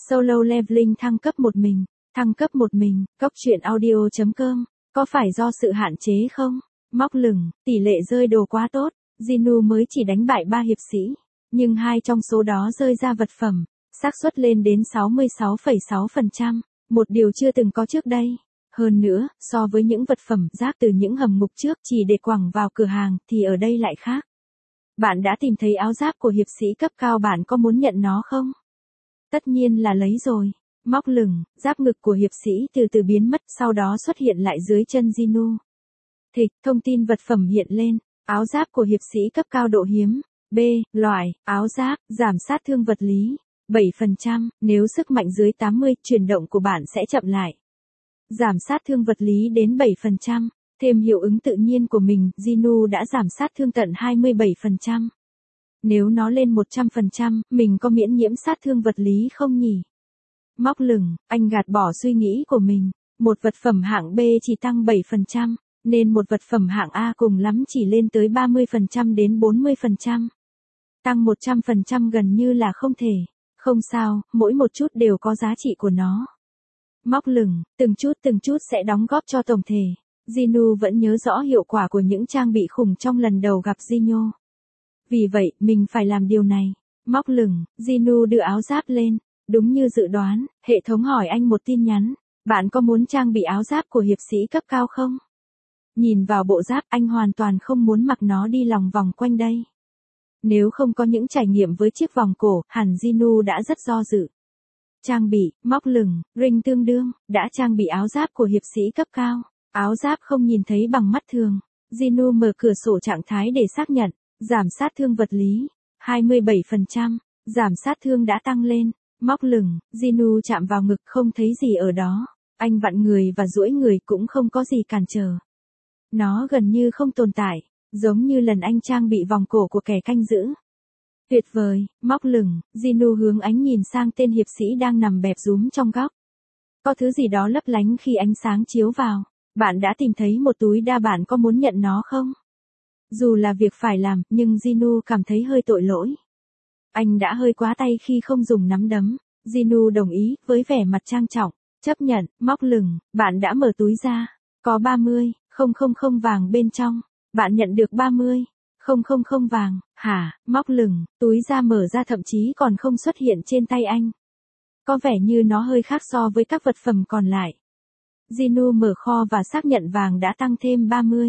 Solo Leveling thăng cấp một mình. Thăng cấp một mình, Cốc truyện audio.com. Có phải do sự hạn chế không? Móc lửng, tỷ lệ rơi đồ quá tốt. Jinu mới chỉ đánh bại 3 hiệp sĩ. Nhưng 2 trong số đó rơi ra vật phẩm. Xác suất lên đến 66,6%. Một điều chưa từng có trước đây. Hơn nữa, so với những vật phẩm rác từ những hầm ngục trước chỉ để quẳng vào cửa hàng thì ở đây lại khác. Bạn đã tìm thấy áo giáp của hiệp sĩ cấp cao, bạn có muốn nhận nó không? Tất nhiên là lấy rồi. Móc lửng, giáp ngực của hiệp sĩ từ từ biến mất, sau đó xuất hiện lại dưới chân Jinu. Thịch, thông tin vật phẩm hiện lên. Áo giáp của hiệp sĩ cấp cao độ hiếm. B. Loại, áo giáp, giảm sát thương vật lý. 7%, nếu sức mạnh dưới 80, chuyển động của bạn sẽ chậm lại. Giảm sát thương vật lý đến 7%. Thêm hiệu ứng tự nhiên của mình, Jinu đã giảm sát thương tận 27%. Nếu nó lên 100%, mình có miễn nhiễm sát thương vật lý không nhỉ? Móc lửng, anh gạt bỏ suy nghĩ của mình. Một vật phẩm hạng B chỉ tăng 7%, nên một vật phẩm hạng A cùng lắm chỉ lên tới 30% đến 40%. Tăng 100% gần như là không thể. Không sao, mỗi một chút đều có giá trị của nó. Móc lửng, từng chút sẽ đóng góp cho tổng thể. Jinu vẫn nhớ rõ hiệu quả của những trang bị khủng trong lần đầu gặp Jinho. Vì vậy, mình phải làm điều này. Móc lửng, Jinu đưa áo giáp lên. Đúng như dự đoán, hệ thống hỏi anh một tin nhắn. Bạn có muốn trang bị áo giáp của hiệp sĩ cấp cao không? Nhìn vào bộ giáp, anh hoàn toàn không muốn mặc nó đi lòng vòng quanh đây. Nếu không có những trải nghiệm với chiếc vòng cổ, hẳn Jinu đã rất do dự. Trang bị, móc lửng, ring tương đương, đã trang bị áo giáp của hiệp sĩ cấp cao. Áo giáp không nhìn thấy bằng mắt thường. Jinu mở cửa sổ trạng thái để xác nhận. Giảm sát thương vật lý. 27%. Giảm sát thương đã tăng lên. Móc lửng, Jinu chạm vào ngực không thấy gì ở đó. Anh vặn người và duỗi người cũng không có gì cản trở. Nó gần như không tồn tại. Giống như lần anh trang bị vòng cổ của kẻ canh giữ. Tuyệt vời, móc lửng, Jinu hướng ánh nhìn sang tên hiệp sĩ đang nằm bẹp rúm trong góc. Có thứ gì đó lấp lánh khi ánh sáng chiếu vào. Bạn đã tìm thấy một túi đa, bạn có muốn nhận nó không? Dù là việc phải làm, nhưng Jinu cảm thấy hơi tội lỗi. Anh đã hơi quá tay khi không dùng nắm đấm. Jinu đồng ý, với vẻ mặt trang trọng. Chấp nhận, móc lửng, bạn đã mở túi ra. Có 30,000 vàng bên trong. Bạn nhận được 30,000 vàng. Hả, móc lửng, túi da mở ra thậm chí còn không xuất hiện trên tay anh. Có vẻ như nó hơi khác so với các vật phẩm còn lại. Jinu mở kho và xác nhận vàng đã tăng thêm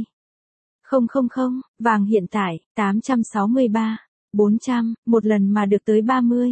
30,000. Vàng hiện tại, 863,400, một lần mà được tới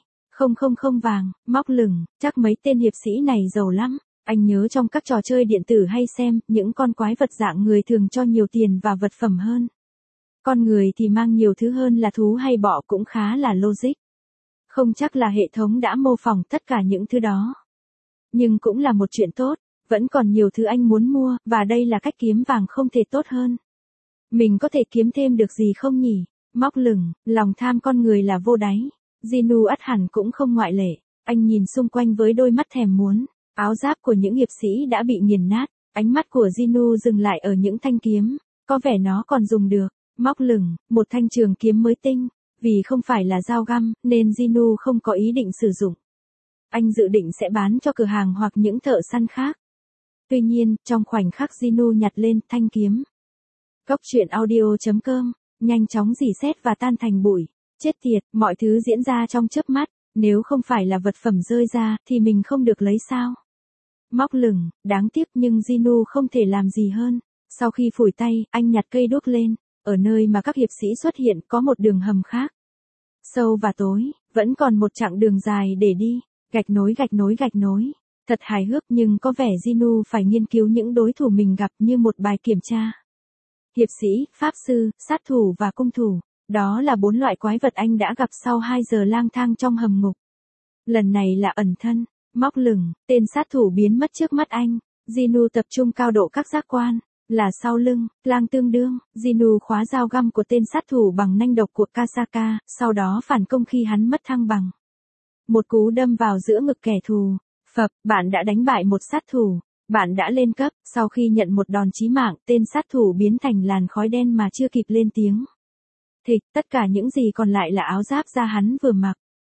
30,000 vàng. Móc lửng, chắc mấy tên hiệp sĩ này giàu lắm. Anh nhớ trong các trò chơi điện tử hay xem, những con quái vật dạng người thường cho nhiều tiền và vật phẩm hơn. Con người thì mang nhiều thứ hơn là thú hay bọ, cũng khá là logic. Không chắc là hệ thống đã mô phỏng tất cả những thứ đó. Nhưng cũng là một chuyện tốt, vẫn còn nhiều thứ anh muốn mua, và đây là cách kiếm vàng không thể tốt hơn. Mình có thể kiếm thêm được gì không nhỉ? Móc lửng, lòng tham con người là vô đáy. Jinu ắt hẳn cũng không ngoại lệ. Anh nhìn xung quanh với đôi mắt thèm muốn. Áo giáp của những hiệp sĩ đã bị nghiền nát. Ánh mắt của Jinu dừng lại ở những thanh kiếm. Có vẻ nó còn dùng được. Móc lửng, một thanh trường kiếm mới tinh. Vì không phải là dao găm, nên Jinu không có ý định sử dụng. Anh dự định sẽ bán cho cửa hàng hoặc những thợ săn khác. Tuy nhiên, trong khoảnh khắc Jinu nhặt lên thanh kiếm. Cốc truyện audio.com, nhanh chóng rỉ sét và tan thành bụi. Chết tiệt, mọi thứ diễn ra trong chớp mắt. Nếu không phải là vật phẩm rơi ra, thì mình không được lấy sao? Móc lửng, đáng tiếc nhưng Jinu không thể làm gì hơn. Sau khi phủi tay, anh nhặt cây đuốc lên. Ở nơi mà các hiệp sĩ xuất hiện có một đường hầm khác. Sâu và tối, vẫn còn một chặng đường dài để đi. Gạch nối. Thật hài hước nhưng có vẻ Jinu phải nghiên cứu những đối thủ mình gặp như một bài kiểm tra. Hiệp sĩ, pháp sư, sát thủ và cung thủ. Đó là 4 loại quái vật anh đã gặp sau 2 giờ lang thang trong hầm ngục. Lần này là ẩn thân. Móc lửng, tên sát thủ biến mất trước mắt anh. Jinu tập trung cao độ các giác quan. Là sau lưng, lang tương đương. Jinu khóa dao găm của tên sát thủ bằng nanh độc của Kasaka, sau đó phản công khi hắn mất thăng bằng. Một cú đâm vào giữa ngực kẻ thù. Phập, bạn đã đánh bại một sát thủ. Bạn đã lên cấp. Sau khi nhận một đòn chí mạng, tên sát thủ biến thành làn khói đen mà chưa kịp lên tiếng. Thịch, tất cả những gì còn lại là áo giáp da hắn vừa mặc.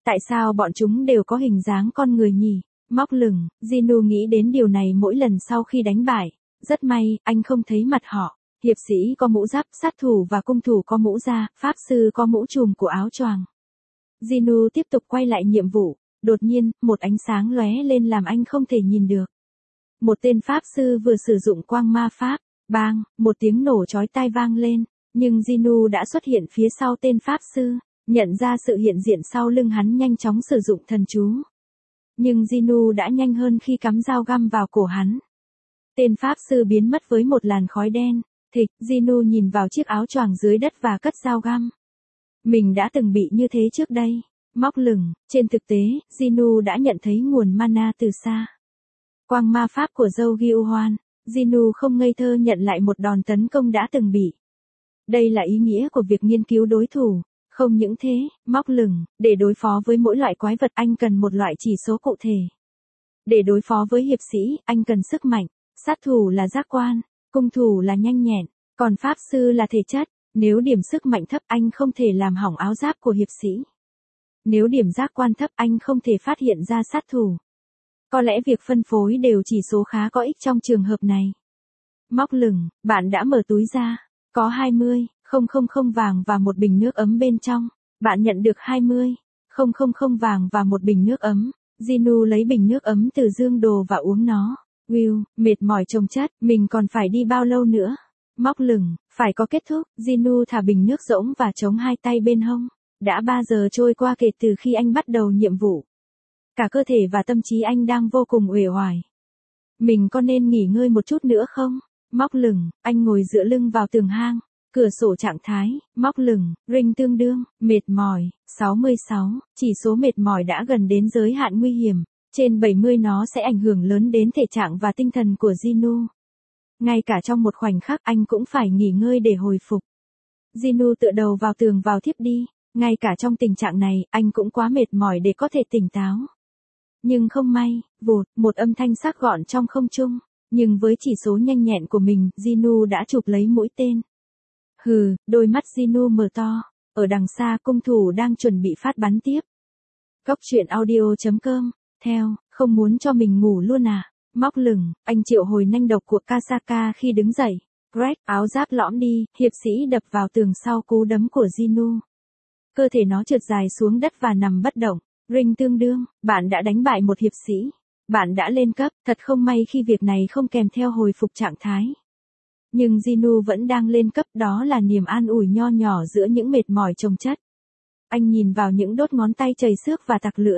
Tại sao bọn chúng đều có hình dáng con người nhỉ? Móc lửng, Jinu nghĩ đến điều này mỗi lần sau khi đánh bại. Rất may, anh không thấy mặt họ. Hiệp sĩ có mũ giáp, sát thủ và cung thủ có mũ da, pháp sư có mũ trùm của áo choàng. Jinu tiếp tục quay lại nhiệm vụ. Đột nhiên, một ánh sáng lóe lên làm anh không thể nhìn được. Một tên pháp sư vừa sử dụng quang ma pháp. Bang, một tiếng nổ chói tai vang lên. Nhưng Jinu đã xuất hiện phía sau tên pháp sư. Nhận ra sự hiện diện sau lưng hắn nhanh chóng sử dụng thần chú. Nhưng Jinu đã nhanh hơn khi cắm dao găm vào cổ hắn. Tên pháp sư biến mất với một làn khói đen. Thịch, Jinu nhìn vào chiếc áo choàng dưới đất và cất dao găm. Mình đã từng bị như thế trước đây. Móc lửng, trên thực tế, Jinu đã nhận thấy nguồn mana từ xa. Quang ma pháp của Zhou Gyuhuan, Jinu không ngây thơ nhận lại một đòn tấn công đã từng bị. Đây là ý nghĩa của việc nghiên cứu đối thủ. Không những thế, móc lửng, để đối phó với mỗi loại quái vật anh cần một loại chỉ số cụ thể. Để đối phó với hiệp sĩ, anh cần sức mạnh, sát thủ là giác quan, cung thủ là nhanh nhẹn, còn pháp sư là thể chất. Nếu điểm sức mạnh thấp anh không thể làm hỏng áo giáp của hiệp sĩ. Nếu điểm giác quan thấp anh không thể phát hiện ra sát thủ. Có lẽ việc phân phối đều chỉ số khá có ích trong trường hợp này. Móc lửng, bạn đã mở túi ra. Có 20,000 vàng và một bình nước ấm bên trong. Bạn nhận được 20,000 vàng và một bình nước ấm. Jinu lấy bình nước ấm từ dương đồ và uống nó. Will, mệt mỏi chồng chất, mình còn phải đi bao lâu nữa? Móc lửng, phải có kết thúc. Jinu thả bình nước rỗng và chống hai tay bên hông. Đã 3 giờ trôi qua kể từ khi anh bắt đầu nhiệm vụ. Cả cơ thể và tâm trí anh đang vô cùng uể oải. Mình có nên nghỉ ngơi một chút nữa không? Móc lửng, anh ngồi dựa lưng vào tường hang. Cửa sổ trạng thái, móc lửng, ring tương đương, mệt mỏi, 66, chỉ số mệt mỏi đã gần đến giới hạn nguy hiểm. Trên 70 nó sẽ ảnh hưởng lớn đến thể trạng và tinh thần của Jinu. Ngay cả trong một khoảnh khắc anh cũng phải nghỉ ngơi để hồi phục. Jinu tựa đầu vào tường vào thiếp đi. Ngay cả trong tình trạng này, anh cũng quá mệt mỏi để có thể tỉnh táo. Nhưng không may, vụt, một âm thanh sắc gọn trong không trung. Nhưng với chỉ số nhanh nhẹn của mình, Jinu đã chụp lấy mũi tên. Hừ, đôi mắt Jinu mở to. Ở đằng xa cung thủ đang chuẩn bị phát bắn tiếp. Góc truyện audio.com. Theo, không muốn cho mình ngủ luôn à? Móc lửng, anh triệu hồi nanh độc của Kasaka khi đứng dậy. Greg, áo giáp lõm đi, hiệp sĩ đập vào tường sau cú đấm của Jinu. Cơ thể nó trượt dài xuống đất và nằm bất động. Ring tương đương, bạn đã đánh bại một hiệp sĩ. Bạn đã lên cấp, thật không may khi việc này không kèm theo hồi phục trạng thái. Nhưng Jinu vẫn đang lên cấp, đó là niềm an ủi nho nhỏ giữa những mệt mỏi chồng chất. Anh nhìn vào những đốt ngón tay chảy xước và tặc lưỡi.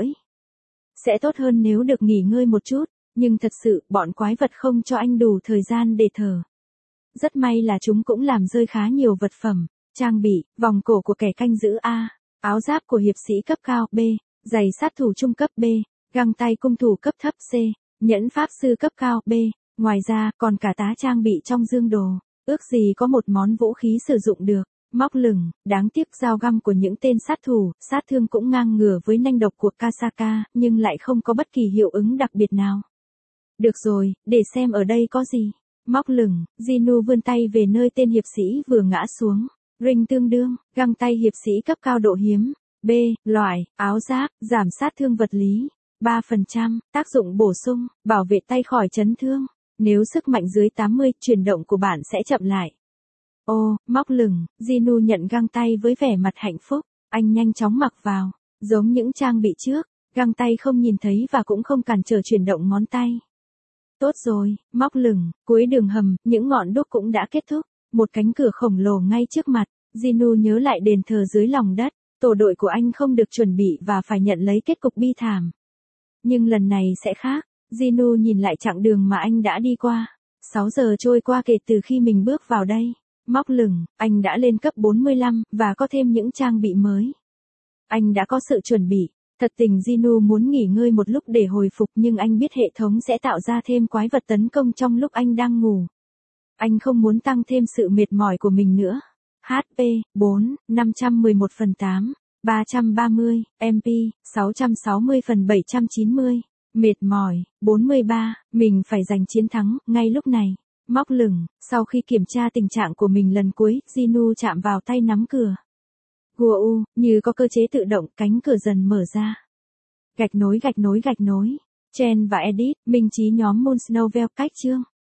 Sẽ tốt hơn nếu được nghỉ ngơi một chút, nhưng thật sự, bọn quái vật không cho anh đủ thời gian để thở. Rất may là chúng cũng làm rơi khá nhiều vật phẩm, trang bị, vòng cổ của kẻ canh giữ A, áo giáp của hiệp sĩ cấp cao B, giày sát thủ trung cấp B, găng tay cung thủ cấp thấp C, nhẫn pháp sư cấp cao B, ngoài ra còn cả tá trang bị trong dương đồ, ước gì có một món vũ khí sử dụng được. Móc lửng, đáng tiếc dao găm của những tên sát thủ, sát thương cũng ngang ngửa với nanh độc của Kasaka, nhưng lại không có bất kỳ hiệu ứng đặc biệt nào. Được rồi, để xem ở đây có gì. Móc lửng, Jinu vươn tay về nơi tên hiệp sĩ vừa ngã xuống. Ring tương đương, găng tay hiệp sĩ cấp cao độ hiếm. B, loại, áo giáp, giảm sát thương vật lý. 3%, tác dụng bổ sung, bảo vệ tay khỏi chấn thương. Nếu sức mạnh dưới 80, chuyển động của bạn sẽ chậm lại. Ô, móc lửng, Jinu nhận găng tay với vẻ mặt hạnh phúc. Anh nhanh chóng mặc vào. Giống những trang bị trước, găng tay không nhìn thấy và cũng không cản trở chuyển động ngón tay. Tốt rồi, móc lửng, cuối đường hầm, những ngọn đuốc cũng đã kết thúc. Một cánh cửa khổng lồ ngay trước mặt. Jinu nhớ lại đền thờ dưới lòng đất. Tổ đội của anh không được chuẩn bị và phải nhận lấy kết cục bi thảm. Nhưng lần này sẽ khác. Jinu nhìn lại chặng đường mà anh đã đi qua. 6 giờ trôi qua kể từ khi mình bước vào đây. Móc lửng, anh đã lên cấp 45, và có thêm những trang bị mới. Anh đã có sự chuẩn bị. Thật tình Jinu muốn nghỉ ngơi một lúc để hồi phục, nhưng anh biết hệ thống sẽ tạo ra thêm quái vật tấn công trong lúc anh đang ngủ. Anh không muốn tăng thêm sự mệt mỏi của mình nữa. HP, 4, 511/8, 330, MP, 660/790. Mệt mỏi, 43, mình phải giành chiến thắng, ngay lúc này. Móc lửng, sau khi kiểm tra tình trạng của mình lần cuối, Jinu chạm vào tay nắm cửa. Wow, như có cơ chế tự động, cánh cửa dần mở ra. Gạch nối. Chen và Edit, minh trí nhóm Moon Snowvel cách chương.